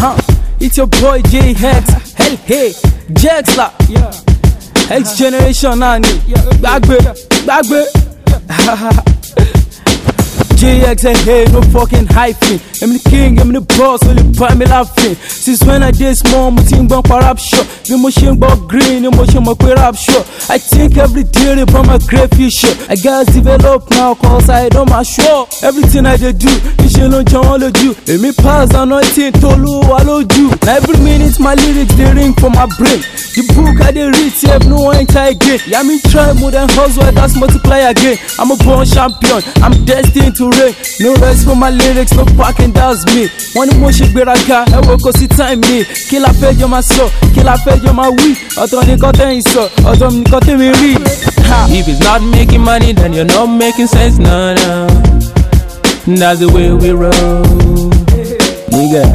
It's your boy J-Hex. Hell hey, Jexla. X generation nani. Bagbe. JX and hey, no fucking hyphen. I'm the king, I'm the boss, only buy me laughing. Since when I did small, my team bump a rap show. The motion about green, the motion my queer rap show. I think every day they brought my great future. I gotta develop now, cause I don't my show. Everything I do, you should know John all you. Let me pass on nothing, Tolu, I love you. Now every minute my lyrics, they ring for my brain. The book I did read, yeah, no one enter again. Yeah, me try more than hustle, that's multiply again. I'm a born champion, I'm destined to reign. No rest for my lyrics, no parking, that's me. One emotion, beraga, I will go see time me. Kill a page on my soul, kill a page on my weed. Autoni content so, autoni content me read. If it's not making money, then you're not making sense, no. That's the way we roll, nigga.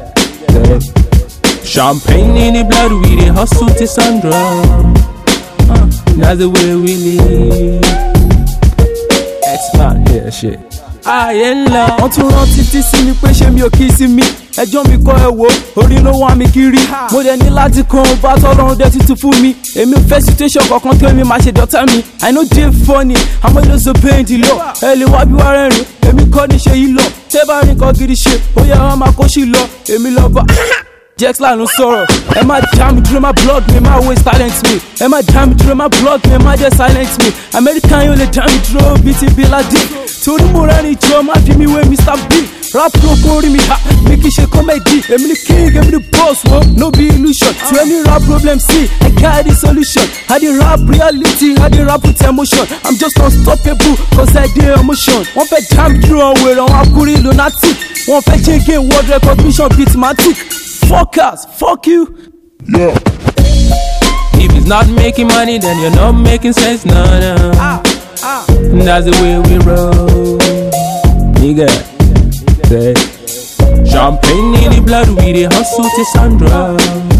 Champagne in the blood, we dey hustle till sun drop. That's the way we live. X-Man, yeah, shit. I ain't love. Wọ́n tún rántí tí sí mi pé ṣé mi ò kí sí mi. Ẹjọ́ mi kọ́ ẹ wo, orí ló wá mi kiri. Mo dẹ̀ ní láti kan bá tọ́lọ́run dẹ̀ tuntun fún mi. Èmi ò fẹ́ situation kankan tó èmi máa ṣe dọ́tà mi. I know dey funny, àmọ́ ilé oṣù pain ti lọ. Ẹ lè wá bí wá rẹ́rìn, èmi kọ́ ní ṣe yìí lọ. Tẹ́ bá rìn kan gidi ṣe, ó yẹ wọn máa kó sí lọ. Èmi lọ bá. Jexla ló sọ̀rọ̀, ẹ má dá mi dúró, má block mi, má waste talent mi. Ẹ má dá mi dúró, má block mi, má jẹ́ silent mi. American yóò lè dá mi dúró bíi ti Bin Laden. Torí mo rẹ́rìn jọ, má fi mi wé Mr. B. Rap ló kórìí mi ha, mi kì í ṣe comedy. Èmi ni king, èmi ni boss, wo, no be illusion. To any rap problem, see, I got the solution. I dey rap reality, I dey rap with emotion. I'm just unstoppable, cause I dey emotion. Wọ́n fẹ́ dá mi dúró, àwọn èrò àwọn akúrí lunatic. Wọ́n fẹ́ jẹ́ world recognition beatmatic. Fuck us, fuck you. Yeah. If it's not making money, then you're not making sense, no. That's the way we roll, nigga. Say, champagne in the blood, we dey hustle till sun drop.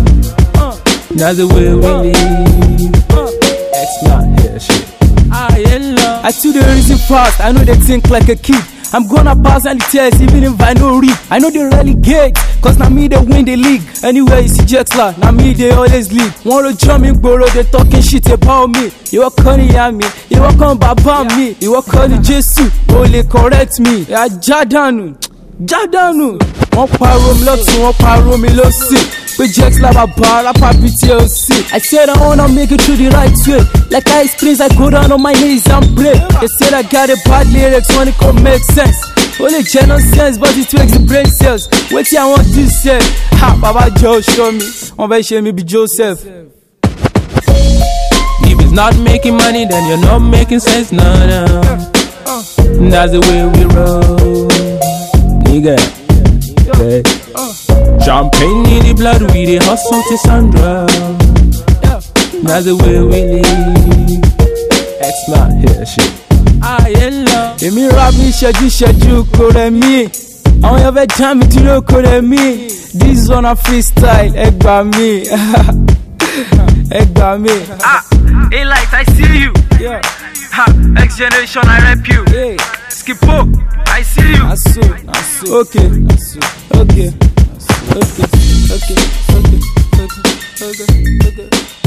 That's the way we live. X-Man, yeah, shit. I ain't love. I too the reason fast, I know they think like a kid. I'm gonna pass any test even if I no read. I know they relegate, cause now me they win the league. Anywhere you see Jexla, now me they always lead. One road jump in borough, they talking shit about me. You walk on me, you walk on Baba me, you walk on Jesus, only correct me. Yeah, Jadanu. Wọ́n pariwo mi lọ́tún, wọ́n pariwo mi lọ́sì. Pé Jexla bàbá rapper BTLC. I said I wanna make it through the right way. Like I explain, I go down on my knees and pray. They said I got a bad lyrics when it could make sense. Only general sense, but it makes the brain cells. Wait till I want this say. Ha, Baba Joe show me. On va show me be Joseph. If it's not making money, then you're not making sense, no. That's the way we roll, nigga. Hey. Champagne in the blood, we dey hustle till sun drop. That's the way we live. X-Man, yeah, shit. I ain't love. Èmi rap mi ṣẹ́jú kò rẹ̀ mí. Àwọn yẹn fẹ́ já mi dúró kò rẹ̀ mí. This one a freestyle, ẹ gbà mí. Ẹ gbà mí. A-Light, I see you. Yeah. X generation, I rap you. Hey. Skippo, I see you. Naso. Okay.